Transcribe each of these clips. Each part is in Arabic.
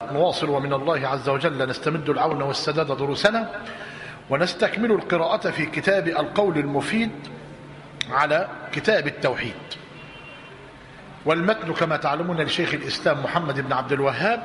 نواصل ومن الله عز وجل نستمد العون والسداد دروسنا، ونستكمل القراءة في كتاب القول المفيد على كتاب التوحيد. والمتن كما تعلمون لشيخ الإسلام محمد بن عبد الوهاب،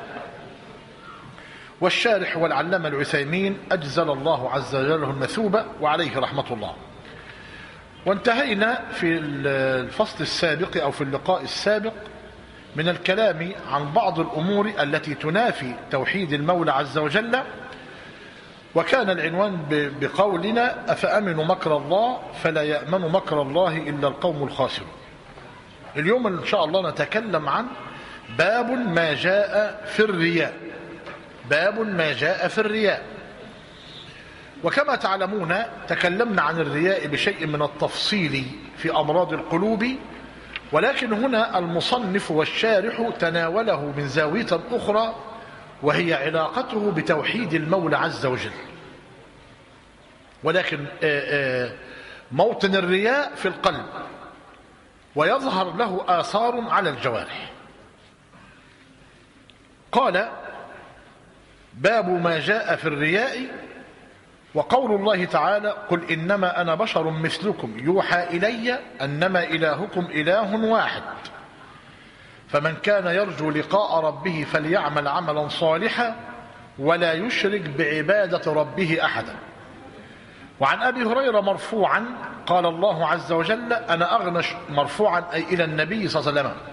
والشارح والعلامة العثيمين أجزل الله عز وجل المثوبة وعليه رحمة الله. وانتهينا في الفصل السابق أو في اللقاء السابق من الكلام عن بعض الأمور التي تنافي توحيد المولى عز وجل، وكان العنوان بقولنا: أفأمنوا مكر الله فلا يأمن مكر الله إلا القوم الخاسرون. اليوم إن شاء الله نتكلم عن باب ما جاء في الرياء. باب ما جاء في الرياء. وكما تعلمون تكلمنا عن الرياء بشيء من التفصيل في أمراض القلوب، ولكن هنا المصنف والشارح تناوله من زاوية أخرى، وهي علاقته بتوحيد المولى عز وجل. ولكن موطن الرياء في القلب، ويظهر له آثار على الجوارح. قال: باب ما جاء في الرياء. وقول الله تعالى: قل إنما أنا بشر مثلكم يوحى إلي أنما إلهكم إله واحد فمن كان يرجو لقاء ربه فليعمل عملا صالحا ولا يشرك بعبادة ربه أحدا. وعن أبي هريرة مرفوعا قال الله عز وجل: أنا أغنى، مرفوعا أي إلى النبي صلى الله عليه وسلم.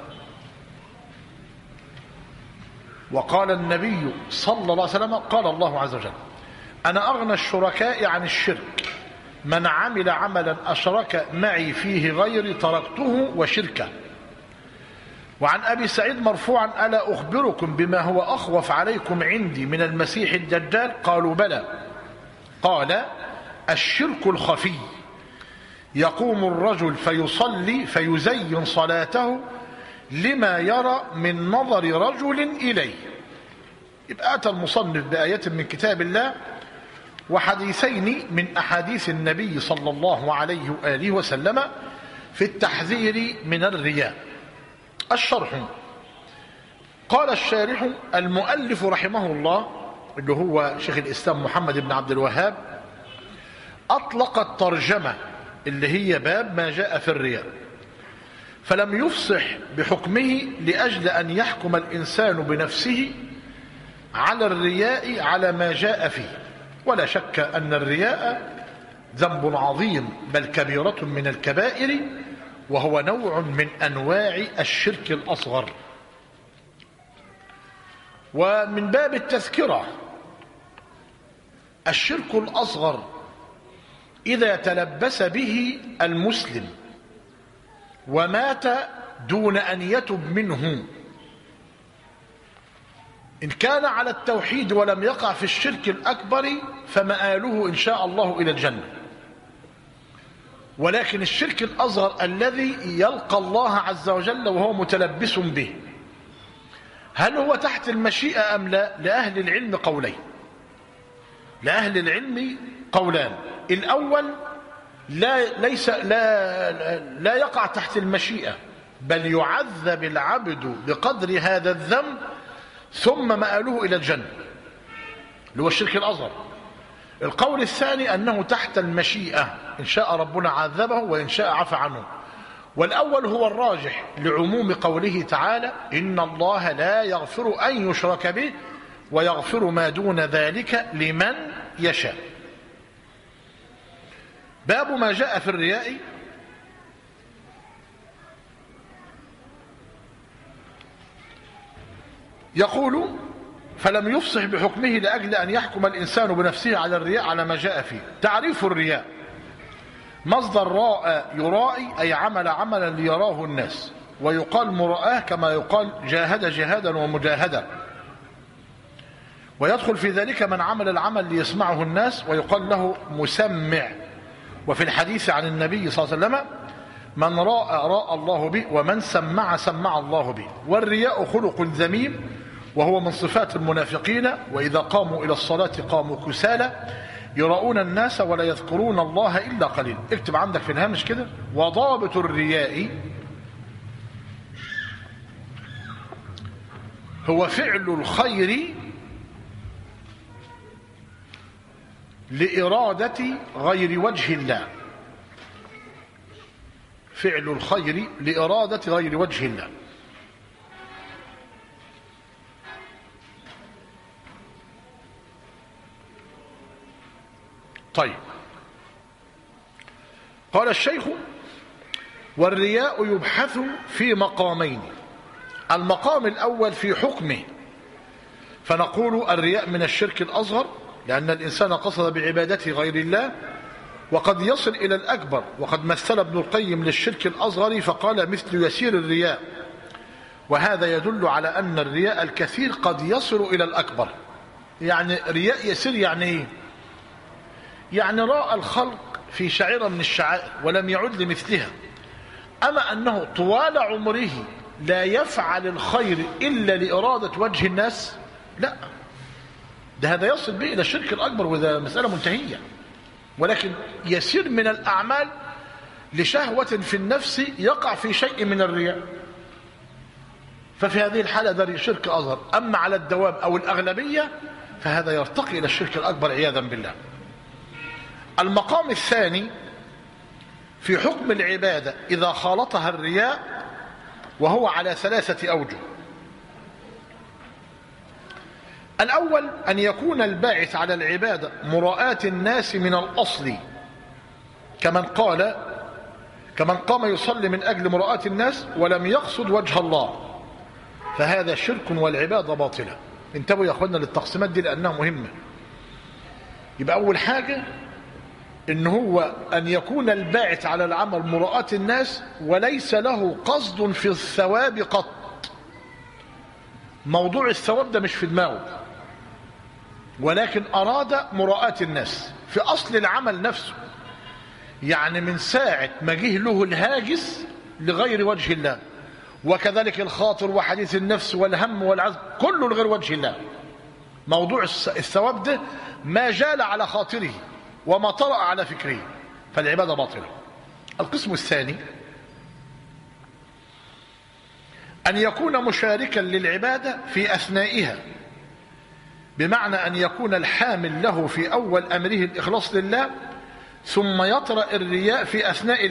وقال النبي صلى الله عليه وسلم: قال الله عز وجل: أنا أغنى الشركاء عن الشرك، من عمل عملا أشرك معي فيه غيري تركته وشركه. وعن أبي سعيد مرفوعا: ألا أخبركم بما هو أخوف عليكم عندي من المسيح الدجال؟ قالوا: بلى. قال: الشرك الخفي، يقوم الرجل فيصلي فيزين صلاته لما يرى من نظر رجل إليه. يبقى أتى المصنف بآيات من كتاب الله وحديثين من أحاديث النبي صلى الله عليه وآله وسلم في التحذير من الرياء. الشرح: قال الشارح المؤلف رحمه الله اللي هو شيخ الإسلام محمد بن عبد الوهاب أطلق الترجمة اللي هي باب ما جاء في الرياء، فلم يفصح بحكمه لأجل أن يحكم الإنسان بنفسه على الرياء على ما جاء فيه. ولا شك أن الرياء ذنب عظيم بل كبيرة من الكبائر، وهو نوع من أنواع الشرك الأصغر. ومن باب التذكرة: الشرك الأصغر إذا تلبس به المسلم ومات دون أن يتب منه، إن كان على التوحيد ولم يقع في الشرك الأكبر فمآله إن شاء الله إلى الجنة. ولكن الشرك الأصغر الذي يلقى الله عز وجل وهو متلبس به، هل هو تحت المشيئة أم لا؟ لأهل العلم قولين. لأهل العلم قولان: الأول لا يقع تحت المشيئة، بل يعذب العبد بقدر هذا الذنب ثم مآله إلى الجنة، اللي هو الشرك الأصغر. القول الثاني أنه تحت المشيئة، إن شاء ربنا عذبه وإن شاء عفى عنه. والأول هو الراجح لعموم قوله تعالى: إن الله لا يغفر أن يشرك به ويغفر ما دون ذلك لمن يشاء. باب ما جاء في الرياء. يقول: فلم يفصح بحكمه لأجل أن يحكم الإنسان بنفسه على الرياء على ما جاء فيه. تعريف الرياء: مصدر راء يرائي، أي عمل عملا ليراه الناس، ويقال مرآه كما يقال جاهد جهادا ومجاهدا، ويدخل في ذلك من عمل العمل ليسمعه الناس ويقال له مسمع. وفي الحديث عن النبي صلى الله عليه وسلم: من راء الله به ومن سمع الله به. والرياء خلق ذميم، وهو من صفات المنافقين: وإذا قاموا إلى الصلاة قاموا كسالى يراؤون الناس ولا يذكرون الله إلا قليل. اكتب عندك في الهامش كده: وضابط الرياء هو فعل الخير لإرادة غير وجه الله، فعل الخير لإرادة غير وجه الله. طيب، قال الشيخ: والرياء يبحث في مقامين. المقام الأول في حكمه، فنقول الرياء من الشرك الأصغر، لأن الإنسان قصد بعبادته غير الله، وقد يصل إلى الأكبر. وقد مثل ابن القيم للشرك الأصغر فقال: مثل يسير الرياء. وهذا يدل على أن الرياء الكثير قد يصل إلى الأكبر. يعني رياء يسير يعني إيه؟ يعني رأى الخلق في شعيرة من الشعائر ولم يعد لمثلها، أما أنه طوال عمره لا يفعل الخير إلا لإرادة وجه الناس، لا، ده هذا يصل به إلى الشرك الأكبر، وذا مسألة منتهية. ولكن يسير من الأعمال لشهوة في النفس يقع في شيء من الرياء، ففي هذه الحالة ده شرك أصغر. أما على الدوام أو الأغلبية فهذا يرتقي إلى الشرك الأكبر عياذا بالله. المقام الثاني في حكم العبادة إذا خالطها الرياء، وهو على 3 أوجه. الأول أن يكون الباعث على العبادة مراءاة الناس من الأصل، كمن قام يصلي من أجل مراءاة الناس ولم يقصد وجه الله، فهذا شرك والعبادة باطلة. انتبهوا يا أخوانا للتقسيمات دي لأنها مهمة. يبقى أول حاجة إن هو أن يكون الباعث على العمل مراءاة الناس وليس له قصد في الثواب قط. موضوع الثواب ده مش في دماغه، ولكن أراد مراءاة الناس في أصل العمل نفسه. يعني من ساعة ما جه له الهاجس لغير وجه الله، وكذلك الخاطر وحديث النفس والهم والعزم كله لغير وجه الله. موضوع الثواب ده ما جال على خاطره وما طرأ على فكره، فالعبادة باطلة. القسم الثاني أن يكون مشاركا للعبادة في أثنائها، بمعنى أن يكون الحامل له في أول أمره الإخلاص لله، ثم يطرأ الرياء في أثناء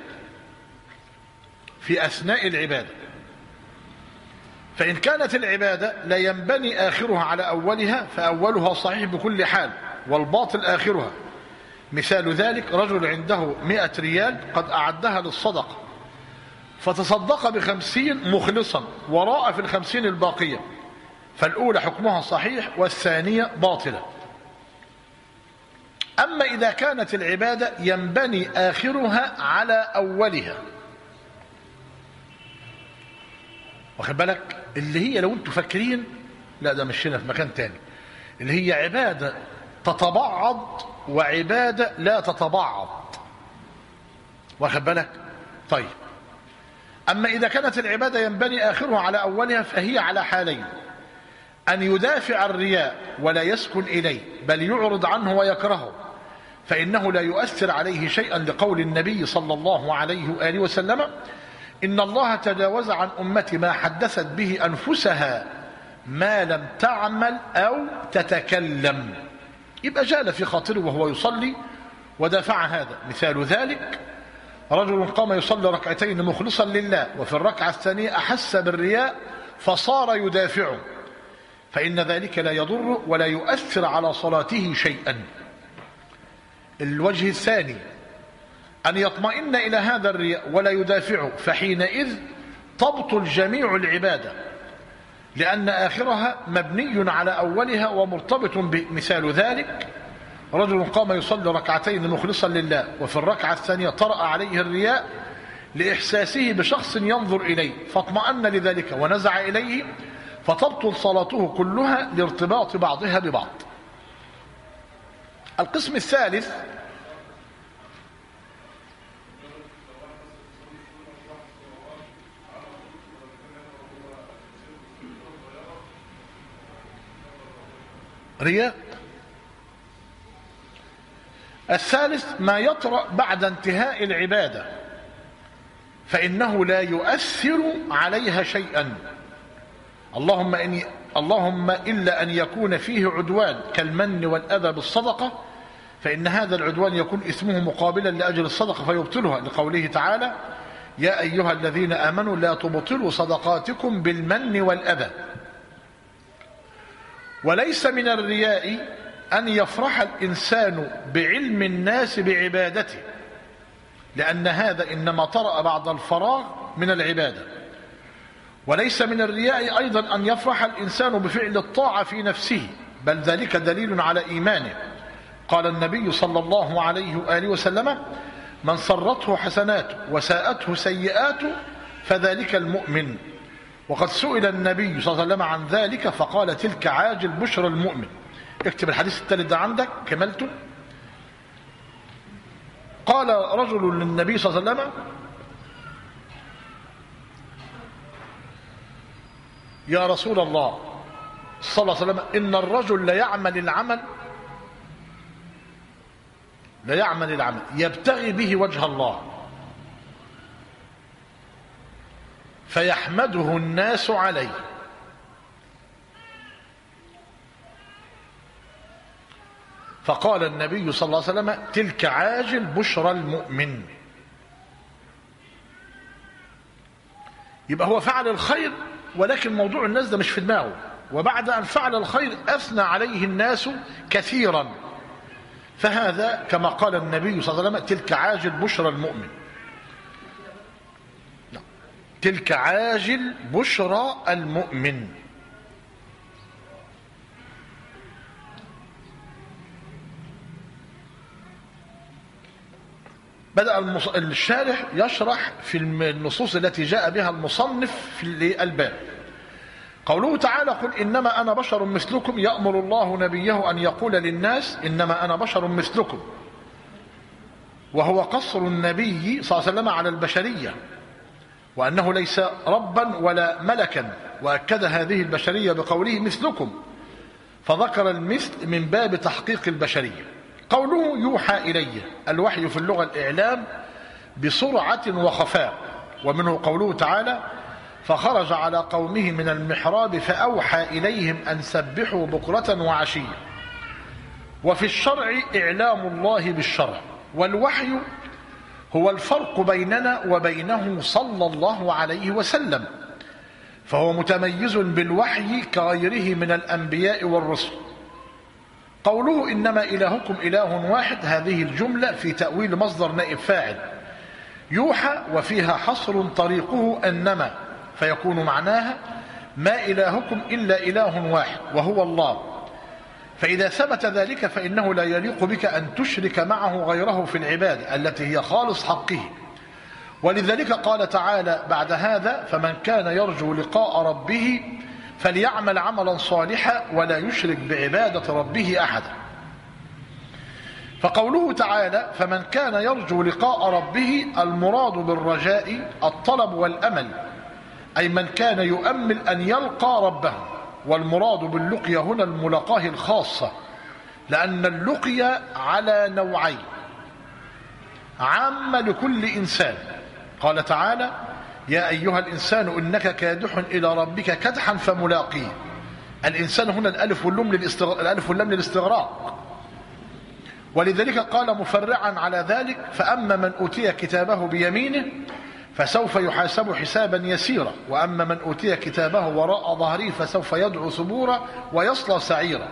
العبادة. فإن كانت العبادة لا ينبني آخرها على أولها فأولها صحيح بكل حال والباطل آخرها. مثال ذلك: رجل عنده 100 ريال قد أعدها للصدقة، فتصدق ب50 مخلصا وراء في 50 الباقية، فالأولى حكمها صحيح والثانية باطلة. أما إذا كانت العبادة ينبني آخرها على أولها، واخد بالك، اللي هي لو انتوا فاكرين، لا ده مش هنا، في مكان تاني، اللي هي عبادة تتبعض وعبادة لا تتبعض، واخد بالك. طيب، أما إذا كانت العبادة ينبني آخرها على أولها فهي على حالين: أن يدافع الرياء ولا يسكن إليه بل يعرض عنه ويكرهه، فإنه لا يؤثر عليه شيئا، لقول النبي صلى الله عليه وآله وسلم: إن الله تجاوز عن أمتي ما حدثت به أنفسها ما لم تعمل أو تتكلم. يبقى جال في خاطره وهو يصلي ودافع هذا. مثال ذلك: رجل قام يصلي ركعتين مخلصا لله، وفي الركعة الثانية أحس بالرياء فصار يدافعه، فإن ذلك لا يضر ولا يؤثر على صلاته شيئا. الوجه الثاني أن يطمئن إلى هذا الرياء ولا يدافعه، فحينئذ تبطل جميع العبادة، لأن آخرها مبني على أولها ومرتبط به. مثال ذلك: رجل قام يصلي ركعتين مخلصا لله، وفي الركعة الثانية طرأ عليه الرياء لإحساسه بشخص ينظر إليه، فاطمأن لذلك ونزع إليه، فتبطل صلاته كلها لارتباط بعضها ببعض. القسم الثالث رياء. الثالث ما يطرأ بعد انتهاء العبادة، فإنه لا يؤثر عليها شيئا، اللهم إلا أن يكون فيه عدوان كالمن والأذى بالصدقة، فإن هذا العدوان يكون إثمه مقابلا لأجل الصدقة فيبطلها، لقوله تعالى: يا أيها الذين آمنوا لا تبطلوا صدقاتكم بالمن والأذى. وليس من الرياء أن يفرح الإنسان بعلم الناس بعبادته، لأن هذا إنما طرأ بعد الفراغ من العبادة. وليس من الرياء أيضا أن يفرح الإنسان بفعل الطاعة في نفسه، بل ذلك دليل على إيمانه. قال النبي صلى الله عليه وآله وسلم: من سرته حسناته وساءته سيئاته فذلك المؤمن. وقد سئل النبي صلى الله عليه وسلم عن ذلك فقال: تلك عاجل بشرى المؤمن. اكتب الحديث الثالث ده عندك كملته. قال رجل للنبي صلى الله عليه وسلم: يا رسول الله صلى الله عليه وسلم، إن الرجل ليعمل العمل يبتغي به وجه الله فيحمده الناس عليه، فقال النبي صلى الله عليه وسلم: تلك عاجل بشرى المؤمن. يبقى هو فعل الخير ولكن موضوع الناس ده مش في دماغه، وبعد أن فعل الخير أثنى عليه الناس كثيرا، فهذا كما قال النبي صلى الله عليه وسلم: تلك عاجل بشرى المؤمن. تلك عاجل بشرى المؤمن. بدأ الشارح يشرح في النصوص التي جاء بها المصنف في الباب. قوله تعالى: قل إنما أنا بشر مثلكم، يأمر الله نبيه أن يقول للناس إنما أنا بشر مثلكم، وهو قصر النبي صلى الله عليه وسلم على البشرية، وأنه ليس ربا ولا ملكا، وأكد هذه البشرية بقوله مثلكم، فذكر المثل من باب تحقيق البشرية. قوله يوحى إليه، الوحي في اللغة الإعلام بسرعة وخفاء، ومنه قوله تعالى: فخرج على قومه من المحراب فأوحى إليهم أن سبحوا بكرة وعشية. وفي الشرع إعلام الله بالشرع، والوحي هو الفرق بيننا وبينه صلى الله عليه وسلم، فهو متميز بالوحي كغيره من الأنبياء والرسل. قوله إنما إلهكم إله واحد، هذه الجملة في تأويل مصدر نائب فاعل يوحى، وفيها حصر طريقه أنما، فيكون معناها ما إلهكم إلا إله واحد وهو الله. فإذا ثبت ذلك فإنه لا يليق بك أن تشرك معه غيره في العبادة التي هي خالص حقه. ولذلك قال تعالى بعد هذا: فمن كان يرجو لقاء ربه فليعمل عملا صالحا ولا يشرك بعبادة ربه أحدا. فقوله تعالى: فمن كان يرجو لقاء ربه، المراد بالرجاء الطلب والأمل، أي من كان يؤمل أن يلقى ربه. والمراد باللقيا هنا الملاقاة الخاصة، لأن اللقيا على نوعين: عامة لكل إنسان، قال تعالى: يا أيها الإنسان إنك كادح إلى ربك كدحا فملاقيه. الإنسان هنا الألف واللام للاستغراق، ولذلك قال مفرعا على ذلك: فأما من أوتي كتابه بيمينه فسوف يحاسب حسابا يسيرا، وأما من أوتي كتابه وراء ظهره فسوف يدعو ثبورا ويصلى سعيرا.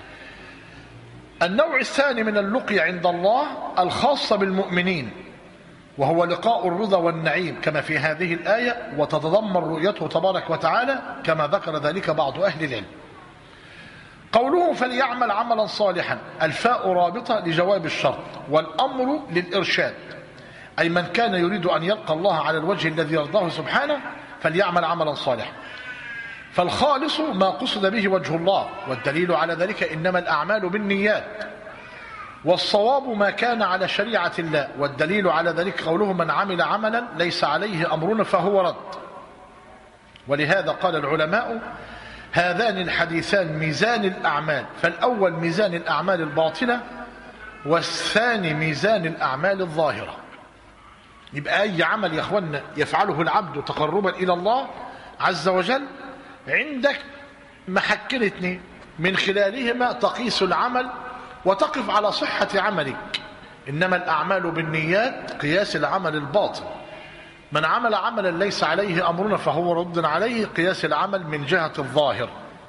النوع الثاني من اللقيا عند الله الخاصة بالمؤمنين، وهو لقاء الرضا والنعيم كما في هذه الآية، وتتضمن رؤيته تبارك وتعالى كما ذكر ذلك بعض أهل العلم. قوله فليعمل عملا صالحا، الفاء رابطة لجواب الشرط، والأمر للإرشاد، أي من كان يريد أن يلقى الله على الوجه الذي يرضاه سبحانه فليعمل عملا صالحا. فالخالص ما قصد به وجه الله، والدليل على ذلك إنما الأعمال بالنيات، والصواب ما كان على شريعة الله، والدليل على ذلك قوله من عمل عملا ليس عليه أمرنا فهو رد. ولهذا قال العلماء: هذان الحديثان ميزان الأعمال، فالأول ميزان الأعمال الباطنة، والثاني ميزان الأعمال الظاهرة. يبقى أي عمل يا أخوانا يفعله العبد تقربا إلى الله عز وجل عندك محكين اثنين من خلالهما تقيس العمل وتقف على صحة عملك. إنما الأعمال بالنيات قياس العمل الباطن. من عمل عملا ليس عليه أمرنا فهو رد عليه، قياس العمل من جهة الظاهر.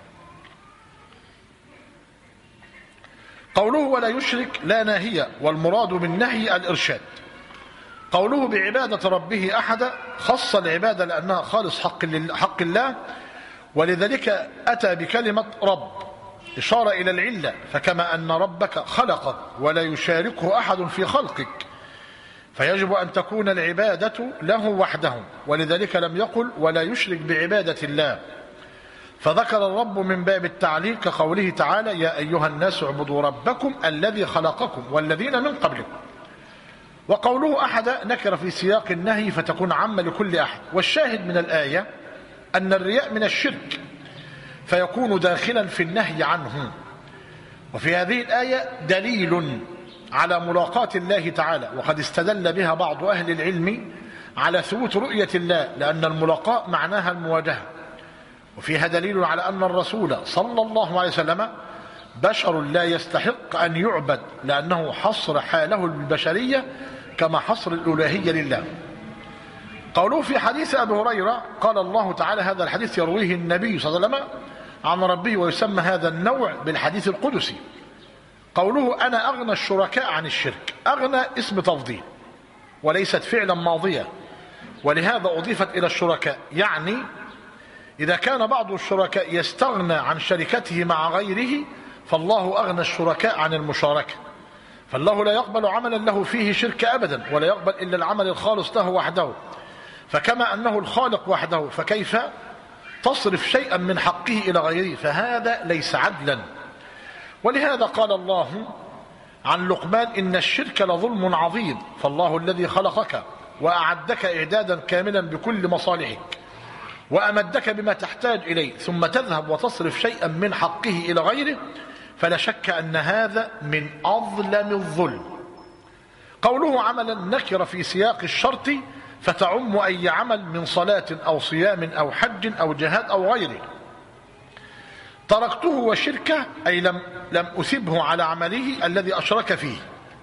قوله ولا يشرك لا ناهية، والمراد بالنهي الإرشاد. قوله بعبادة ربه أحدا خص العبادة لأنها خالص حق الله، ولذلك أتى بكلمة رب إشارة إلى العلة، فكما أن ربك خلقك ولا يشاركه أحد في خلقك فيجب أن تكون العبادة له وحده، ولذلك لم يقل ولا يشرك بعبادة الله، فذكر الرب من باب التعليل كقوله تعالى يا أيها الناس اعبدوا ربكم الذي خلقكم والذين من قبلكم. وقوله أحد نكر في سياق النهي فتكون عامة لكل أحد. والشاهد من الآية أن الرياء من الشرك فيكون داخلا في النهي عنه. وفي هذه الآية دليل على ملاقاة الله تعالى، وقد استدل بها بعض أهل العلم على ثبوت رؤية الله، لأن الملاقاة معناها المواجهة. وفيها دليل على أن الرسول صلى الله عليه وسلم بشر لا يستحق أن يعبد، لأنه حصر حاله بالبشرية كما حصر الألوهية لله. قوله في حديث أبي هريرة قال الله تعالى هذا الحديث يرويه النبي صلى الله عليه وسلم عن ربه، ويسمى هذا النوع بالحديث القدسي. قوله أنا أغنى الشركاء عن الشرك، أغنى اسم تفضيل وليست فعلا ماضية، ولهذا أضيفت إلى الشركاء. يعني إذا كان بعض الشركاء يستغنى عن شركته مع غيره فالله أغنى الشركاء عن المشاركة، فالله لا يقبل عملا له فيه شرك أبدا، ولا يقبل إلا العمل الخالص له وحده. فكما أنه الخالق وحده فكيف تصرف شيئا من حقه إلى غيره؟ فهذا ليس عدلا. ولهذا قال الله عن لقمان إن الشرك لظلم عظيم، فالله الذي خلقك وأعدك إعدادا كاملا بكل مصالحك وأمدك بما تحتاج إليه، ثم تذهب وتصرف شيئا من حقه إلى غيره، فلا شك أن هذا من أظلم الظلم. قوله عملا نكر في سياق الشرط فتعم أي عمل من صلاة أو صيام أو حج أو جهاد أو غيره. تركته وشركه أي لم أثبه على عمله الذي أشرك فيه.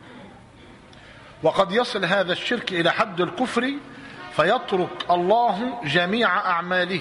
وقد يصل هذا الشرك إلى حد الكفر فيترك الله جميع أعماله،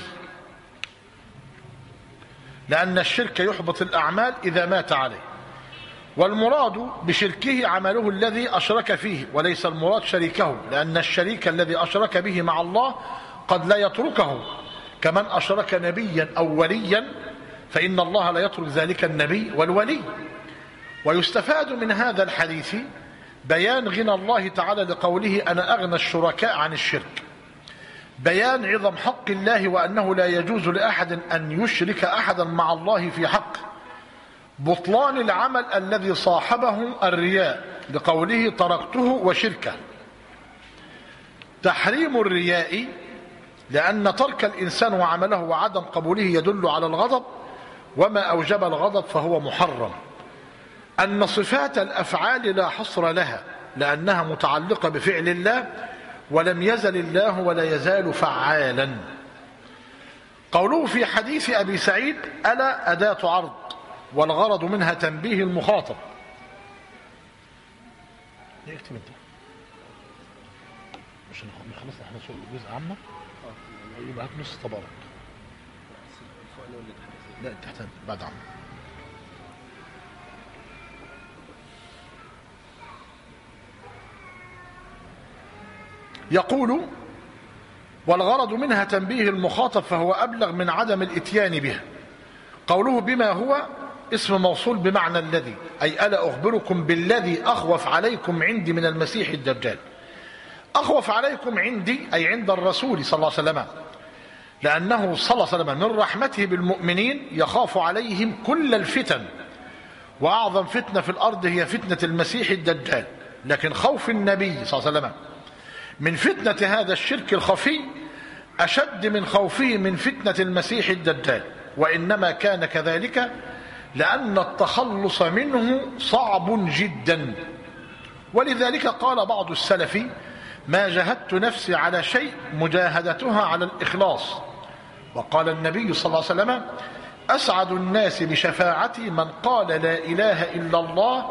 لأن الشرك يحبط الأعمال إذا مات عليه. والمراد بشركه عمله الذي أشرك فيه، وليس المراد شريكه، لأن الشريك الذي أشرك به مع الله قد لا يتركه، كمن أشرك نبيا أو وليا فإن الله لا يترك ذلك النبي والولي. ويستفاد من هذا الحديث بيان غنى الله تعالى لقوله أنا أغنى الشركاء عن الشرك، بيان عظم حق الله وأنه لا يجوز لأحد أن يشرك أحدا مع الله في حق، بطلان العمل الذي صاحبه الرياء لقوله تركته وشركه، تحريم الرياء لأن ترك الإنسان وعمله وعدم قبوله يدل على الغضب، وما أوجب الغضب فهو محرم. أن صفات الأفعال لا حصر لها لأنها متعلقة بفعل الله، ولم يزل الله ولا يزال فعالا. قوله في حديث أبي سعيد ألا أداة عرض، والغرض منها تنبيه المخاطب. اكتب انت عشان نخلص احنا جزء عامة يبقى هات نص طبقات. لا تحت بعد عامة. يقول والغرض منها تنبيه المخاطب فهو أبلغ من عدم الاتيان بها. قوله بما هو اسم موصول بمعنى الذي، أي ألا أخبركم بالذي أخوف عليكم عندي من المسيح الدجال. أخوف عليكم عندي أي عند الرسول صلى الله عليه وسلم، لأنه صلى الله عليه وسلم من رحمته بالمؤمنين يخاف عليهم كل الفتن، وأعظم فتنة في الأرض هي فتنة المسيح الدجال. لكن خوف النبي صلى الله عليه وسلم من فتنة هذا الشرك الخفي أشد من خوفه من فتنة المسيح الدجال، وإنما كان كذلك لأن التخلص منه صعب جدا. ولذلك قال بعض السلف ما جاهدت نفسي على شيء مجاهدتها على الإخلاص. وقال النبي صلى الله عليه وسلم أسعد الناس بشفاعتي من قال لا إله إلا الله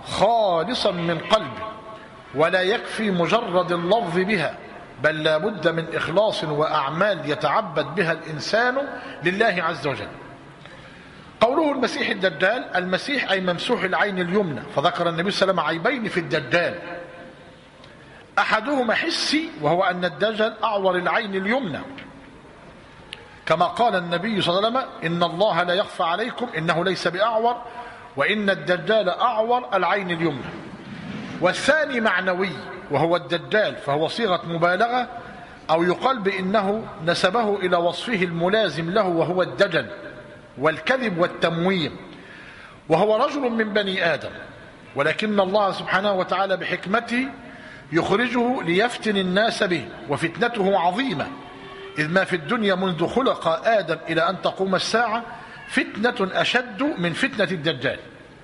خالصا من قلبه، ولا يكفي مجرد اللفظ بها، بل لا بد من إخلاص وأعمال يتعبد بها الإنسان لله عز وجل. قوله المسيح الدجال، المسيح أي ممسوح العين اليمنى، فذكر النبي صلى الله عليه وسلم عيبين في الدجال، أحدهما حسي وهو أن الدجال أعور العين اليمنى، كما قال النبي صلى الله عليه وسلم إن الله لا يخفى عليكم إنه ليس بأعور وإن الدجال أعور العين اليمنى. والثاني معنوي وهو الدجال، فهو صيغة مبالغة، أو يقال بإنه نسبه إلى وصفه الملازم له وهو الدجل والكذب والتمويه، وهو رجل من بني آدم، ولكن الله سبحانه وتعالى بحكمته يخرجه ليفتن الناس به، وفتنته عظيمة، إذ ما في الدنيا منذ خلق آدم إلى أن تقوم الساعة فتنة أشد من فتنة الدجال.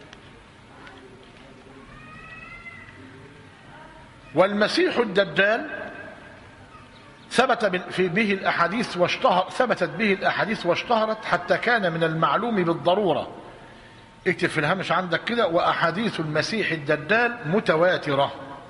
والمسيح الدجال ثبتت به الأحاديث واشتهرت حتى كان من المعلوم بالضرورة، اكتب في الهامش عندك كده، وأحاديث المسيح الدجال متواترة.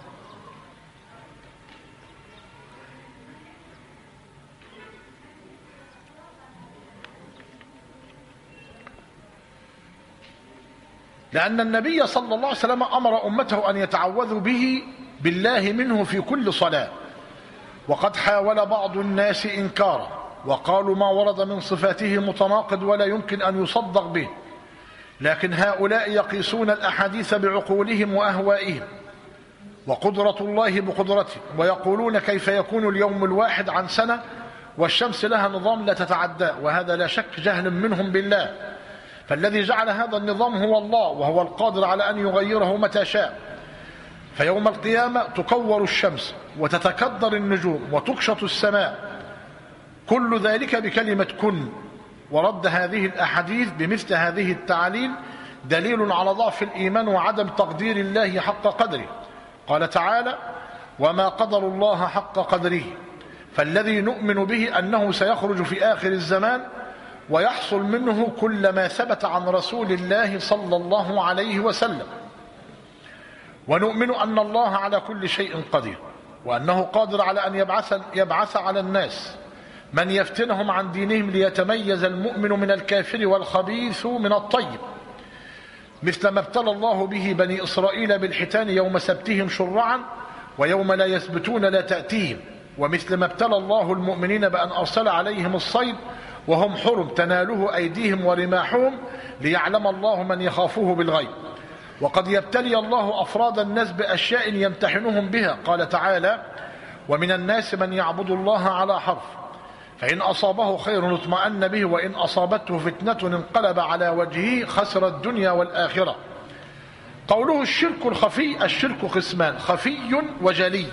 لأن النبي صلى الله عليه وسلم أمر أمته أن يتعوذوا بالله منه في كل صلاة، وقد حاول بعض الناس إنكاره وقالوا ما ورد من صفاته متناقض ولا يمكن أن يصدق به، لكن هؤلاء يقيسون الأحاديث بعقولهم وأهوائهم وقدرة الله بقدرته، ويقولون كيف يكون اليوم الواحد عن سنة والشمس لها نظام لا تتعدى، وهذا لا شك جهل منهم بالله، فالذي جعل هذا النظام هو الله، وهو القادر على أن يغيره متى شاء. فيوم القيامة تكور الشمس وتتكدر النجوم وتكشط السماء، كل ذلك بكلمة كن. ورد هذه الأحاديث بمثل هذه التعاليل دليل على ضعف الإيمان وعدم تقدير الله حق قدره. قال تعالى وما قدر الله حق قدره، فالذي نؤمن به أنه سيخرج في آخر الزمان ويحصل منه كل ما ثبت عن رسول الله صلى الله عليه وسلم، ونؤمن أن الله على كل شيء قدير، وأنه قادر على أن يبعث على الناس من يفتنهم عن دينهم ليتميز المؤمن من الكافر والخبيث من الطيب، مثل ما ابتلى الله به بني إسرائيل بالحيتان يوم سبتهم شرعا ويوم لا يثبتون لا تأتيهم، ومثل ما ابتلى الله المؤمنين بأن أرسل عليهم الصيد وهم حرم تناله أيديهم ورماحهم ليعلم الله من يخافه بالغيب. وقد يبتلي الله أفراد الناس بأشياء يمتحنهم بها، قال تعالى ومن الناس من يعبد الله على حرف، فإن أصابه خير اطمأن به وإن أصابته فتنة انقلب على وجهه خسر الدنيا والآخرة. قوله الشرك الخفي، الشرك قسمان، خفي وجلي.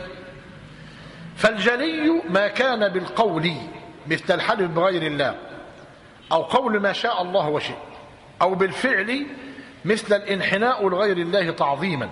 فالجلي ما كان بالقول مثل الحلف بغير الله، أو قول ما شاء الله وشئ، أو بالفعل مثل الانحناء لغير الله تعظيما.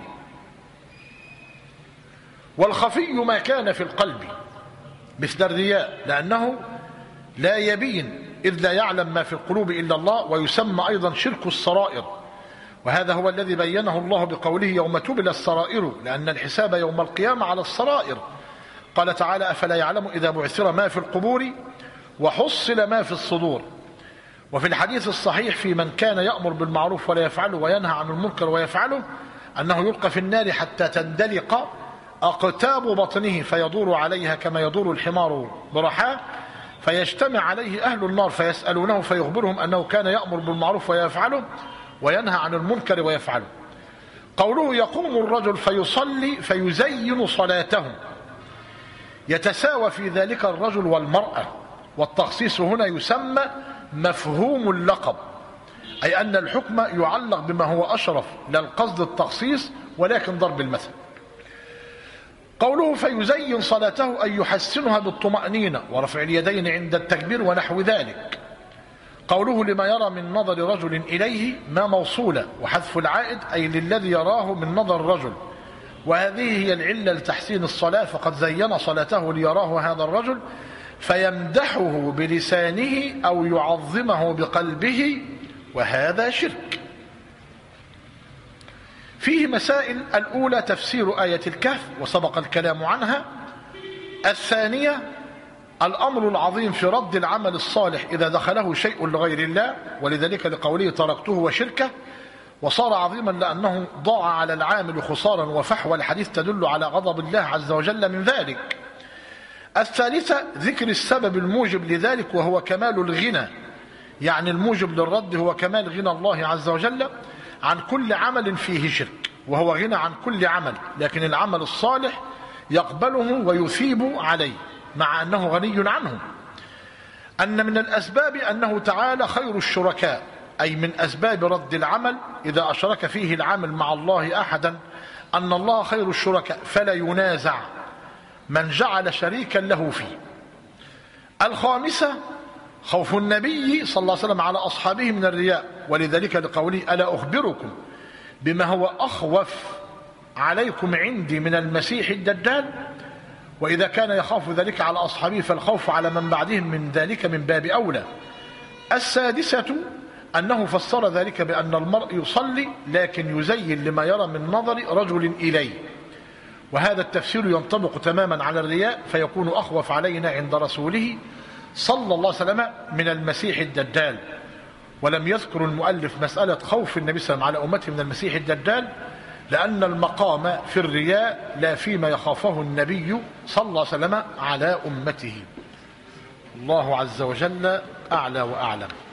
والخفي ما كان في القلب مثل الرياء، لأنه لا يبين إذ لا يعلم ما في القلوب إلا الله، ويسمى أيضا شرك السرائر، وهذا هو الذي بينه الله بقوله يوم تبلى السرائر، لأن الحساب يوم القيامة على السرائر. قال تعالى أفلا يعلم إذا بعثر ما في القبور وحصل ما في الصدور. وفي الحديث الصحيح في من كان يأمر بالمعروف ولا يفعله وينهى عن المنكر ويفعله أنه يلقى في النار حتى تندلق أقتاب بطنه فيدور عليها كما يدور الحمار برحاه، فيجتمع عليه أهل النار فيسألونه فيخبرهم أنه كان يأمر بالمعروف ويفعله وينهى عن المنكر ويفعله. قوله يقوم الرجل فيصلي فيزين صلاته، يتساوى في ذلك الرجل والمرأة، والتخصيص هنا يسمى مفهوم اللقب، أي أن الحكم يعلق بما هو أشرف، لا القصد التخصيص ولكن ضرب المثل. قوله فيزين صلاته أي يحسنها بالطمأنينة ورفع اليدين عند التكبير ونحو ذلك. قوله لما يرى من نظر رجل إليه ما موصولة، وحذف العائد أي للذي يراه من نظر الرجل، وهذه هي العلة لتحسين الصلاة، فقد زين صلاته ليراه هذا الرجل فيمدحه بلسانه أو يعظمه بقلبه، وهذا شرك. فيه مسائل. الأولى تفسير آية الكهف وسبق الكلام عنها. الثانية الأمر العظيم في رد العمل الصالح إذا دخله شيء لغير الله، ولذلك لقوله تركته وشركه، وصار عظيما لأنه ضاع على العامل خسارا وفحوى. الحديث تدل على غضب الله عز وجل من ذلك. الثالثة ذكر السبب الموجب لذلك وهو كمال الغنى، يعني الموجب للرد هو كمال غنى الله عز وجل عن كل عمل فيه شرك، وهو غنى عن كل عمل، لكن العمل الصالح يقبله ويثيب عليه مع أنه غني عنه. أن من الأسباب أنه تعالى خير الشركاء، أي من أسباب رد العمل إذا أشرك فيه العامل مع الله أحدا أن الله خير الشركاء فلا ينازع من جعل شريكا له فيه. الخامسة خوف النبي صلى الله عليه وسلم على أصحابه من الرياء، ولذلك لقوله ألا أخبركم بما هو أخوف عليكم عندي من المسيح الدجال. وإذا كان يخاف ذلك على أصحابه فالخوف على من بعدهم من ذلك من باب أولى. السادسة أنه فسر ذلك بأن المرء يصلي لكن يزين لما يرى من نظر رجل إليه، وهذا التفسير ينطبق تماما على الرياء، فيكون أخوف علينا عند رسوله صلى الله عليه وسلم من المسيح الدجال. ولم يذكر المؤلف مسألة خوف النبي صلى الله عليه وسلم على أمته من المسيح الدجال، لأن المقام في الرياء لا فيما يخافه النبي صلى الله عليه وسلم على أمته. الله عز وجل أعلى وأعلم.